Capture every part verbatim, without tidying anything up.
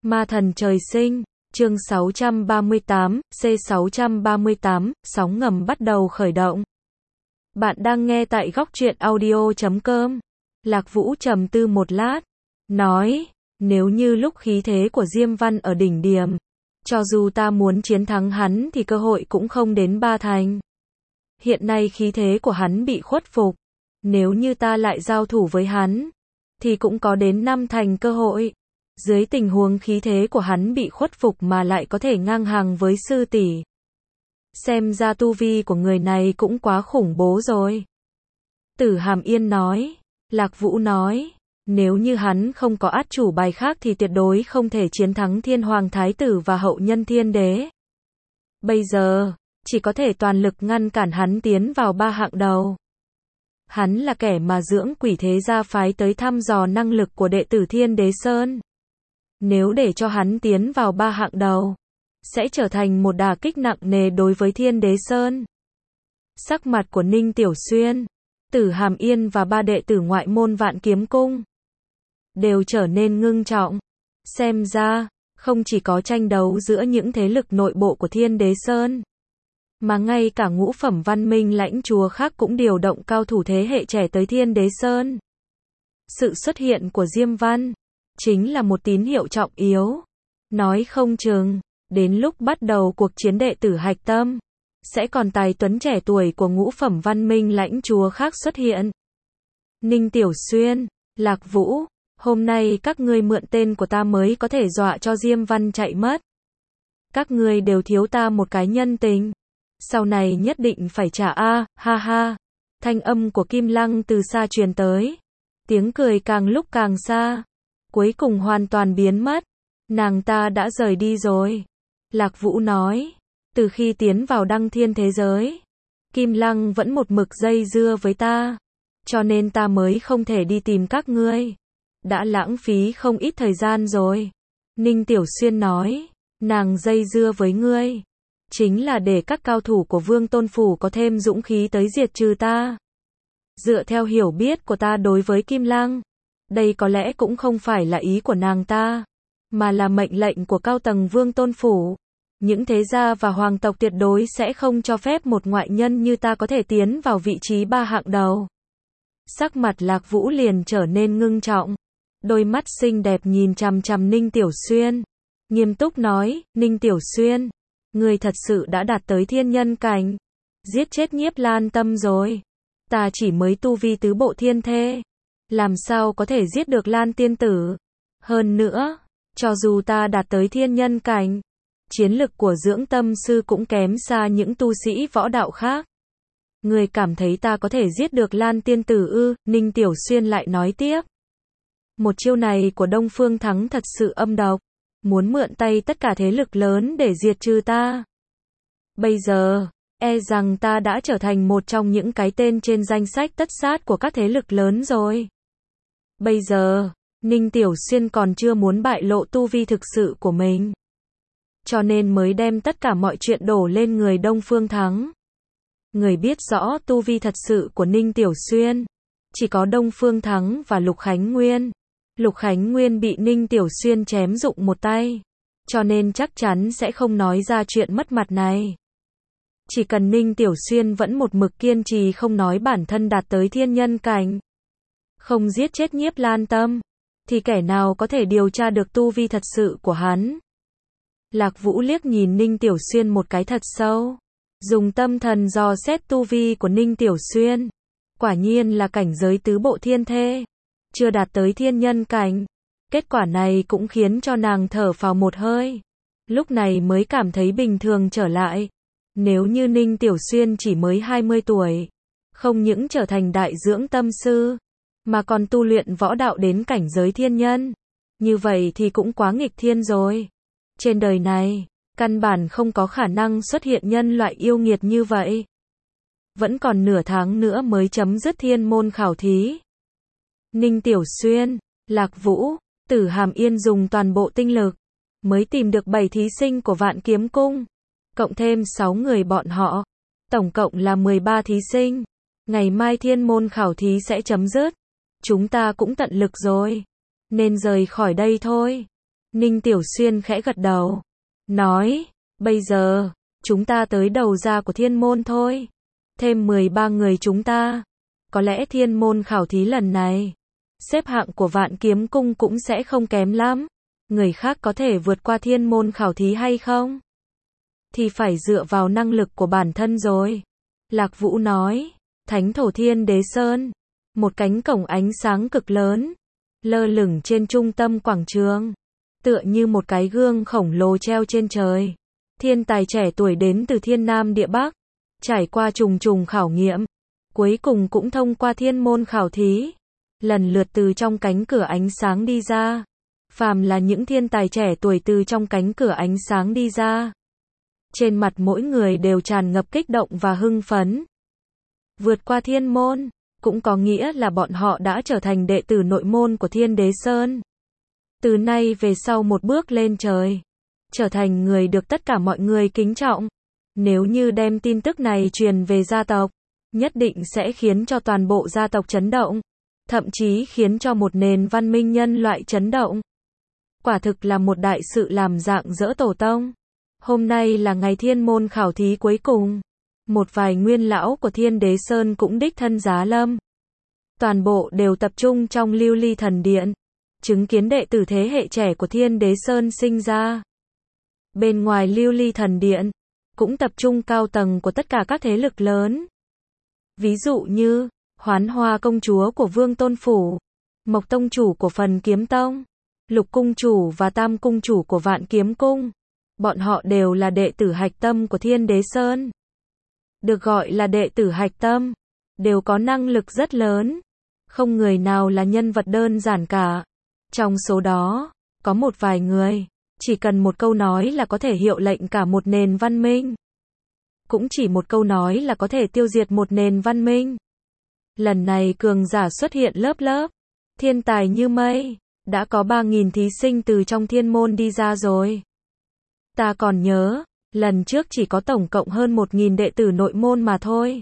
Ma thần trời sinh, chương sáu trăm ba mươi tám, C sáu trăm ba mươi tám, sóng ngầm bắt đầu khởi động. Bạn đang nghe tại góc truyện audio chấm com. Lạc Vũ trầm tư một lát, nói, nếu như lúc khí thế của Diêm Văn ở đỉnh điểm, cho dù ta muốn chiến thắng hắn thì cơ hội cũng không đến ba thành. Hiện nay khí thế của hắn bị khuất phục, nếu như ta lại giao thủ với hắn, thì cũng có đến năm thành cơ hội. Dưới tình huống khí thế của hắn bị khuất phục mà lại có thể ngang hàng với sư tỷ. Xem ra tu vi của người này cũng quá khủng bố rồi. Tử Hàm Yên nói, Lạc Vũ nói, nếu như hắn không có át chủ bài khác thì tuyệt đối không thể chiến thắng Thiên Hoàng Thái Tử và hậu nhân Thiên Đế. Bây giờ, chỉ có thể toàn lực ngăn cản hắn tiến vào ba hạng đầu. Hắn là kẻ mà dưỡng quỷ thế gia phái tới thăm dò năng lực của đệ tử Thiên Đế Sơn. Nếu để cho hắn tiến vào ba hạng đầu, sẽ trở thành một đả kích nặng nề đối với Thiên Đế Sơn. Sắc mặt của Ninh Tiểu Xuyên, Tử Hàm Yên và ba đệ tử ngoại môn Vạn Kiếm Cung đều trở nên ngưng trọng. Xem ra, không chỉ có tranh đấu giữa những thế lực nội bộ của Thiên Đế Sơn, mà ngay cả ngũ phẩm văn minh lãnh chúa khác cũng điều động cao thủ thế hệ trẻ tới Thiên Đế Sơn. Sự xuất hiện của Diêm Văn chính là một tín hiệu trọng yếu. Nói không chừng, đến lúc bắt đầu cuộc chiến đệ tử hạch tâm, sẽ còn tài tuấn trẻ tuổi của ngũ phẩm văn minh lãnh chúa khác xuất hiện. Ninh Tiểu Xuyên, Lạc Vũ, hôm nay các ngươi mượn tên của ta mới có thể dọa cho Diêm Văn chạy mất. Các ngươi đều thiếu ta một cái nhân tình. Sau này nhất định phải trả a, ha ha. Thanh âm của Kim Lăng từ xa truyền tới. Tiếng cười càng lúc càng xa, cuối cùng hoàn toàn biến mất. Nàng ta đã rời đi rồi. Lạc Vũ nói, từ khi tiến vào đăng thiên thế giới, Kim Lăng vẫn một mực dây dưa với ta, cho nên ta mới không thể đi tìm các ngươi. Đã lãng phí không ít thời gian rồi. Ninh Tiểu Xuyên nói, nàng dây dưa với ngươi, chính là để các cao thủ của Vương Tôn Phủ có thêm dũng khí tới diệt trừ ta. Dựa theo hiểu biết của ta đối với Kim Lăng, đây có lẽ cũng không phải là ý của nàng ta, mà là mệnh lệnh của cao tầng Vương Tôn Phủ. Những thế gia và hoàng tộc tuyệt đối sẽ không cho phép một ngoại nhân như ta có thể tiến vào vị trí ba hạng đầu. Sắc mặt Lạc Vũ liền trở nên ngưng trọng. Đôi mắt xinh đẹp nhìn chằm chằm Ninh Tiểu Xuyên, nghiêm túc nói, Ninh Tiểu Xuyên, ngươi thật sự đã đạt tới thiên nhân cảnh, giết chết Nhiếp Lan Tâm rồi. Ta chỉ mới tu vi tứ bộ thiên thê, làm sao có thể giết được Lan tiên tử. Hơn nữa, cho dù ta đạt tới thiên nhân cảnh, chiến lực của dưỡng tâm sư cũng kém xa những tu sĩ võ đạo khác. Ngươi cảm thấy ta có thể giết được Lan tiên tử ư? Ninh Tiểu Xuyên lại nói tiếp. Một chiêu này của Đông Phương Thắng thật sự âm độc, muốn mượn tay tất cả thế lực lớn để diệt trừ ta. Bây giờ, e rằng ta đã trở thành một trong những cái tên trên danh sách tất sát của các thế lực lớn rồi. Bây giờ, Ninh Tiểu Xuyên còn chưa muốn bại lộ tu vi thực sự của mình, cho nên mới đem tất cả mọi chuyện đổ lên người Đông Phương Thắng. Người biết rõ tu vi thật sự của Ninh Tiểu Xuyên chỉ có Đông Phương Thắng và Lục Khánh Nguyên. Lục Khánh Nguyên bị Ninh Tiểu Xuyên chém rụng một tay, cho nên chắc chắn sẽ không nói ra chuyện mất mặt này. Chỉ cần Ninh Tiểu Xuyên vẫn một mực kiên trì không nói bản thân đạt tới thiên nhân cảnh, không giết chết Nhiếp Lan Tâm, thì kẻ nào có thể điều tra được tu vi thật sự của hắn. Lạc Vũ liếc nhìn Ninh Tiểu Xuyên một cái thật sâu, dùng tâm thần dò xét tu vi của Ninh Tiểu Xuyên. Quả nhiên là cảnh giới tứ bộ thiên thê, chưa đạt tới thiên nhân cảnh. Kết quả này cũng khiến cho nàng thở phào một hơi, lúc này mới cảm thấy bình thường trở lại. Nếu như Ninh Tiểu Xuyên chỉ mới hai mươi tuổi, không những trở thành đại dưỡng tâm sư, mà còn tu luyện võ đạo đến cảnh giới thiên nhân, như vậy thì cũng quá nghịch thiên rồi. Trên đời này, căn bản không có khả năng xuất hiện nhân loại yêu nghiệt như vậy. Vẫn còn nửa tháng nữa mới chấm dứt thiên môn khảo thí. Ninh Tiểu Xuyên, Lạc Vũ, Tử Hàm Yên dùng toàn bộ tinh lực, mới tìm được bảy thí sinh của Vạn Kiếm Cung, cộng thêm sáu người bọn họ, tổng cộng là mười ba thí sinh. Ngày mai thiên môn khảo thí sẽ chấm dứt, chúng ta cũng tận lực rồi, nên rời khỏi đây thôi. Ninh Tiểu Xuyên khẽ gật đầu, nói, bây giờ, chúng ta tới đầu ra của thiên môn thôi. Thêm mười ba người chúng ta. Có lẽ thiên môn khảo thí lần này, xếp hạng của Vạn Kiếm Cung cũng sẽ không kém lắm. Người khác có thể vượt qua thiên môn khảo thí hay không? Thì phải dựa vào năng lực của bản thân rồi. Lạc Vũ nói, Thánh Thổ Thiên Đế Sơn, một cánh cổng ánh sáng cực lớn, lơ lửng trên trung tâm quảng trường, tựa như một cái gương khổng lồ treo trên trời. Thiên tài trẻ tuổi đến từ thiên nam địa bắc, trải qua trùng trùng khảo nghiệm, cuối cùng cũng thông qua thiên môn khảo thí, lần lượt từ trong cánh cửa ánh sáng đi ra. Phàm là những thiên tài trẻ tuổi từ trong cánh cửa ánh sáng đi ra, trên mặt mỗi người đều tràn ngập kích động và hưng phấn. Vượt qua thiên môn, cũng có nghĩa là bọn họ đã trở thành đệ tử nội môn của Thiên Đế Sơn. Từ nay về sau một bước lên trời, trở thành người được tất cả mọi người kính trọng. Nếu như đem tin tức này truyền về gia tộc, nhất định sẽ khiến cho toàn bộ gia tộc chấn động, thậm chí khiến cho một nền văn minh nhân loại chấn động. Quả thực là một đại sự làm rạng rỡ tổ tông. Hôm nay là ngày thiên môn khảo thí cuối cùng. Một vài nguyên lão của Thiên Đế Sơn cũng đích thân giá lâm. Toàn bộ đều tập trung trong Lưu Ly Thần Điện, chứng kiến đệ tử thế hệ trẻ của Thiên Đế Sơn sinh ra. Bên ngoài Lưu Ly Thần Điện, cũng tập trung cao tầng của tất cả các thế lực lớn. Ví dụ như, Hoán Hoa công chúa của Vương Tôn Phủ, Mộc tông chủ của Phần Kiếm Tông, Lục cung chủ và Tam cung chủ của Vạn Kiếm Cung. Bọn họ đều là đệ tử hạch tâm của Thiên Đế Sơn. Được gọi là đệ tử hạch tâm, đều có năng lực rất lớn. Không người nào là nhân vật đơn giản cả. Trong số đó, có một vài người, chỉ cần một câu nói là có thể hiệu lệnh cả một nền văn minh. Cũng chỉ một câu nói là có thể tiêu diệt một nền văn minh. Lần này cường giả xuất hiện lớp lớp, thiên tài như mây, đã có ba nghìn thí sinh từ trong thiên môn đi ra rồi. Ta còn nhớ, lần trước chỉ có tổng cộng hơn một nghìn đệ tử nội môn mà thôi.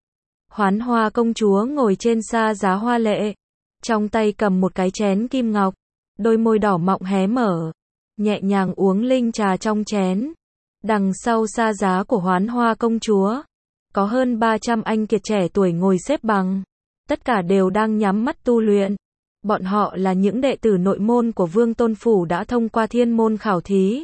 Hoán Hoa công chúa ngồi trên sa giá hoa lệ, trong tay cầm một cái chén kim ngọc, đôi môi đỏ mọng hé mở, nhẹ nhàng uống linh trà trong chén. Đằng sau sa giá của Hoán Hoa công chúa, có hơn ba trăm anh kiệt trẻ tuổi ngồi xếp bằng, tất cả đều đang nhắm mắt tu luyện. Bọn họ là những đệ tử nội môn của Vương Tôn Phủ đã thông qua thiên môn khảo thí.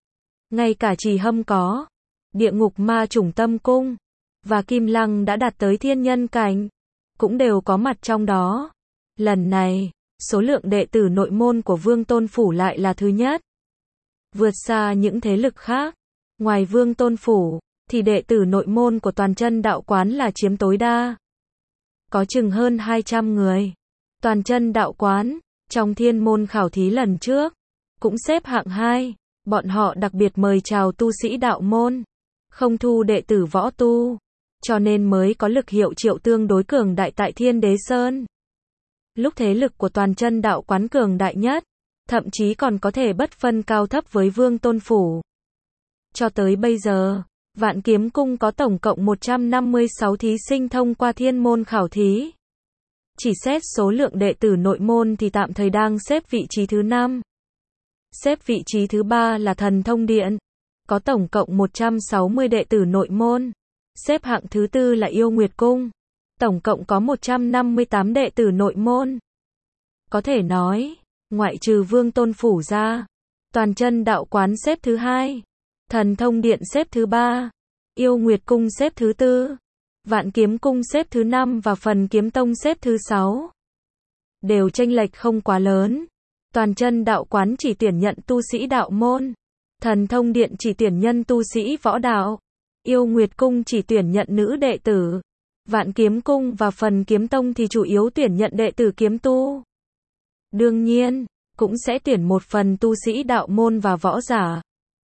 Ngay cả Trì Hâm có, Địa Ngục Ma Chủng Tâm Cung, và Kim Lăng đã đạt tới thiên nhân cảnh, cũng đều có mặt trong đó. Lần này, số lượng đệ tử nội môn của Vương Tôn Phủ lại là thứ nhất. Vượt xa những thế lực khác, ngoài Vương Tôn Phủ, thì đệ tử nội môn của Toàn Chân Đạo Quán là chiếm tối đa. Có chừng hơn hai trăm người. Toàn Chân Đạo Quán, trong thiên môn khảo thí lần trước, cũng xếp hạng hai. Bọn họ đặc biệt mời chào tu sĩ đạo môn, không thu đệ tử võ tu, cho nên mới có lực hiệu triệu tương đối cường đại tại Thiên Đế Sơn. Lúc thế lực của Toàn Chân Đạo Quán cường đại nhất, thậm chí còn có thể bất phân cao thấp với Vương Tôn Phủ. Cho tới bây giờ, Vạn Kiếm Cung có tổng cộng một trăm năm mươi sáu thí sinh thông qua thiên môn khảo thí. Chỉ xét số lượng đệ tử nội môn thì tạm thời đang xếp vị trí thứ năm. Xếp vị trí thứ ba là Thần Thông Điện, có tổng cộng một trăm sáu mươi đệ tử nội môn. Xếp hạng thứ tư là Yêu Nguyệt Cung, tổng cộng có một trăm năm mươi tám đệ tử nội môn. Có thể nói, ngoại trừ Vương Tôn Phủ ra, Toàn Chân Đạo Quán xếp thứ hai, Thần Thông Điện xếp thứ ba, Yêu Nguyệt Cung xếp thứ tư, Vạn Kiếm Cung xếp thứ năm và Phần Kiếm Tông xếp thứ sáu. Đều chênh lệch không quá lớn. Toàn Chân Đạo Quán chỉ tuyển nhận tu sĩ đạo môn, Thần Thông Điện chỉ tuyển nhân tu sĩ võ đạo, Yêu Nguyệt Cung chỉ tuyển nhận nữ đệ tử, Vạn Kiếm Cung và Phần Kiếm Tông thì chủ yếu tuyển nhận đệ tử kiếm tu. Đương nhiên, cũng sẽ tuyển một phần tu sĩ đạo môn và võ giả.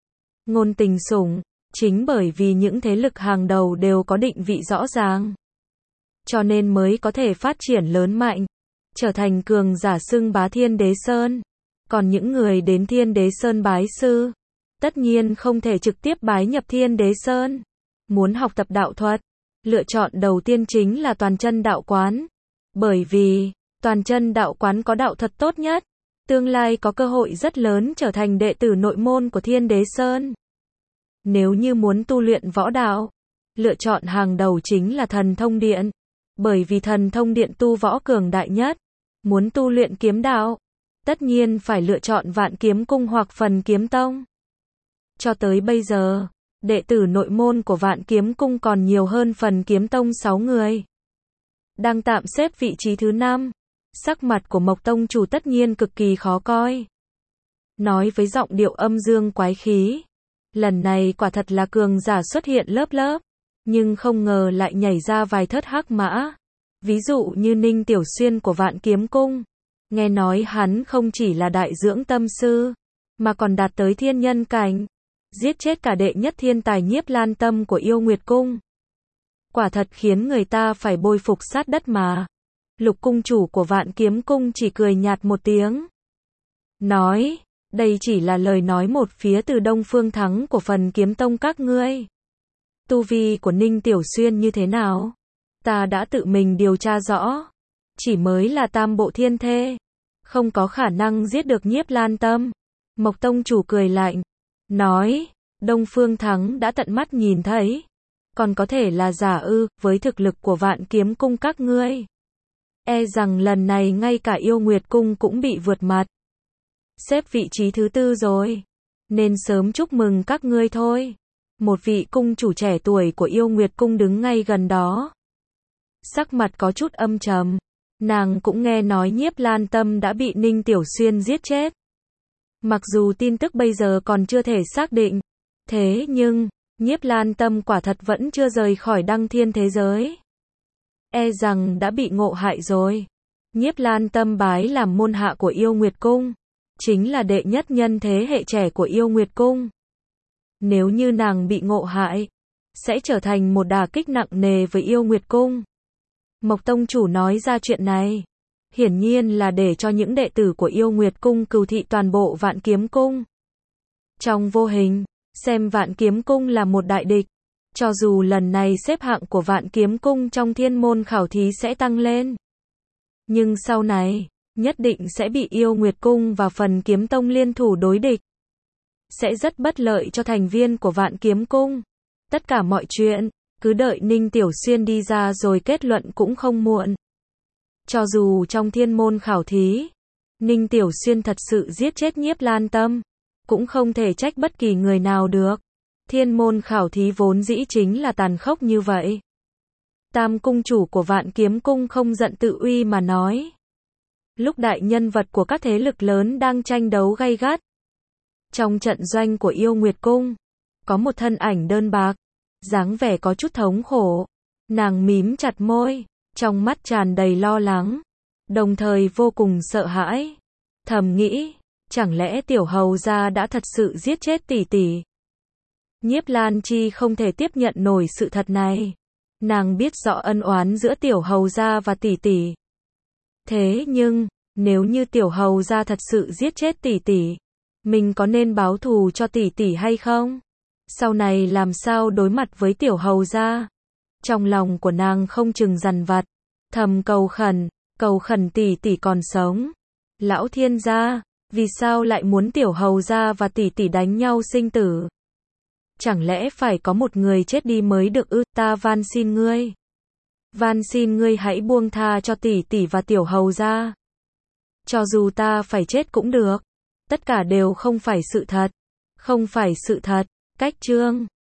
Ngôn Tình Sủng, chính bởi vì những thế lực hàng đầu đều có định vị rõ ràng, cho nên mới có thể phát triển lớn mạnh, trở thành cường giả xưng bá Thiên Đế Sơn. Còn những người đến Thiên Đế Sơn bái sư, tất nhiên không thể trực tiếp bái nhập Thiên Đế Sơn. Muốn học tập đạo thuật, lựa chọn đầu tiên chính là Toàn Chân Đạo Quán. Bởi vì, Toàn Chân Đạo Quán có đạo thuật tốt nhất, tương lai có cơ hội rất lớn trở thành đệ tử nội môn của Thiên Đế Sơn. Nếu như muốn tu luyện võ đạo, lựa chọn hàng đầu chính là Thần Thông Điện, bởi vì Thần Thông Điện tu võ cường đại nhất. Muốn tu luyện kiếm đạo, tất nhiên phải lựa chọn Vạn Kiếm Cung hoặc Phần Kiếm Tông. Cho tới bây giờ, đệ tử nội môn của Vạn Kiếm Cung còn nhiều hơn Phần Kiếm Tông sáu người. Đang tạm xếp vị trí thứ năm, sắc mặt của Mộc Tông chủ tất nhiên cực kỳ khó coi. Nói với giọng điệu âm dương quái khí, lần này quả thật là cường giả xuất hiện lớp lớp, nhưng không ngờ lại nhảy ra vài thất hắc mã. Ví dụ như Ninh Tiểu Xuyên của Vạn Kiếm Cung, nghe nói hắn không chỉ là đại dưỡng tâm sư, mà còn đạt tới thiên nhân cảnh, giết chết cả đệ nhất thiên tài Nhiếp Lan Tâm của Yêu Nguyệt Cung. Quả thật khiến người ta phải bội phục sát đất mà. Lục cung chủ của Vạn Kiếm Cung chỉ cười nhạt một tiếng, nói, đây chỉ là lời nói một phía từ Đông Phương Thắng của Phần Kiếm Tông các ngươi. Tu vi của Ninh Tiểu Xuyên như thế nào? Ta đã tự mình điều tra rõ, chỉ mới là tam bộ thiên thê, không có khả năng giết được Nhiếp Lan Tâm. Mộc Tông chủ cười lạnh, nói, Đông Phương Thắng đã tận mắt nhìn thấy, còn có thể là giả ư? Với thực lực của Vạn Kiếm Cung các ngươi, e rằng lần này ngay cả Yêu Nguyệt Cung cũng bị vượt mặt, xếp vị trí thứ tư rồi, nên sớm chúc mừng các ngươi thôi. Một vị cung chủ trẻ tuổi của Yêu Nguyệt Cung đứng ngay gần đó, sắc mặt có chút âm trầm. Nàng cũng nghe nói Nhiếp Lan Tâm đã bị Ninh Tiểu Xuyên giết chết. Mặc dù tin tức bây giờ còn chưa thể xác định, thế nhưng Nhiếp Lan Tâm quả thật vẫn chưa rời khỏi Đăng Thiên thế giới, e rằng đã bị ngộ hại rồi. Nhiếp Lan Tâm bái làm môn hạ của Yêu Nguyệt Cung, chính là đệ nhất nhân thế hệ trẻ của Yêu Nguyệt Cung. Nếu như nàng bị ngộ hại, sẽ trở thành một đả kích nặng nề với Yêu Nguyệt Cung. Mộc Tông chủ nói ra chuyện này, hiển nhiên là để cho những đệ tử của Yêu Nguyệt Cung cừu thị toàn bộ Vạn Kiếm Cung. Trong vô hình, xem Vạn Kiếm Cung là một đại địch, cho dù lần này xếp hạng của Vạn Kiếm Cung trong thiên môn khảo thí sẽ tăng lên, nhưng sau này, nhất định sẽ bị Yêu Nguyệt Cung và Phần Kiếm Tông liên thủ đối địch. Sẽ rất bất lợi cho thành viên của Vạn Kiếm Cung. Tất cả mọi chuyện, cứ đợi Ninh Tiểu Xuyên đi ra rồi kết luận cũng không muộn. Cho dù trong thiên môn khảo thí, Ninh Tiểu Xuyên thật sự giết chết Nhiếp Lan Tâm, cũng không thể trách bất kỳ người nào được. Thiên môn khảo thí vốn dĩ chính là tàn khốc như vậy. Tam cung chủ của Vạn Kiếm Cung không giận tự uy mà nói. Lúc đại nhân vật của các thế lực lớn đang tranh đấu gay gắt, trong trận doanh của Yêu Nguyệt Cung, có một thân ảnh đơn bạc, dáng vẻ có chút thống khổ. Nàng mím chặt môi, trong mắt tràn đầy lo lắng, đồng thời vô cùng sợ hãi. Thầm nghĩ, chẳng lẽ Tiểu Hầu gia đã thật sự giết chết tỷ tỷ? Nhiếp Lan Chi không thể tiếp nhận nổi sự thật này. Nàng biết rõ ân oán giữa Tiểu Hầu gia và tỷ tỷ. Thế nhưng, nếu như Tiểu Hầu gia thật sự giết chết tỷ tỷ, mình có nên báo thù cho tỷ tỷ hay không? Sau này làm sao đối mặt với Tiểu Hầu gia? Trong lòng của nàng không chừng dằn vặt, thầm cầu khẩn, cầu khẩn tỷ tỷ còn sống. Lão thiên gia, vì sao lại muốn Tiểu Hầu gia và tỷ tỷ đánh nhau sinh tử? Chẳng lẽ phải có một người chết đi mới được ư? Ta van xin ngươi, van xin ngươi hãy buông tha cho tỷ tỷ và Tiểu Hầu gia. Cho dù ta phải chết cũng được. Tất cả đều không phải sự thật. Không phải sự thật. Cách chương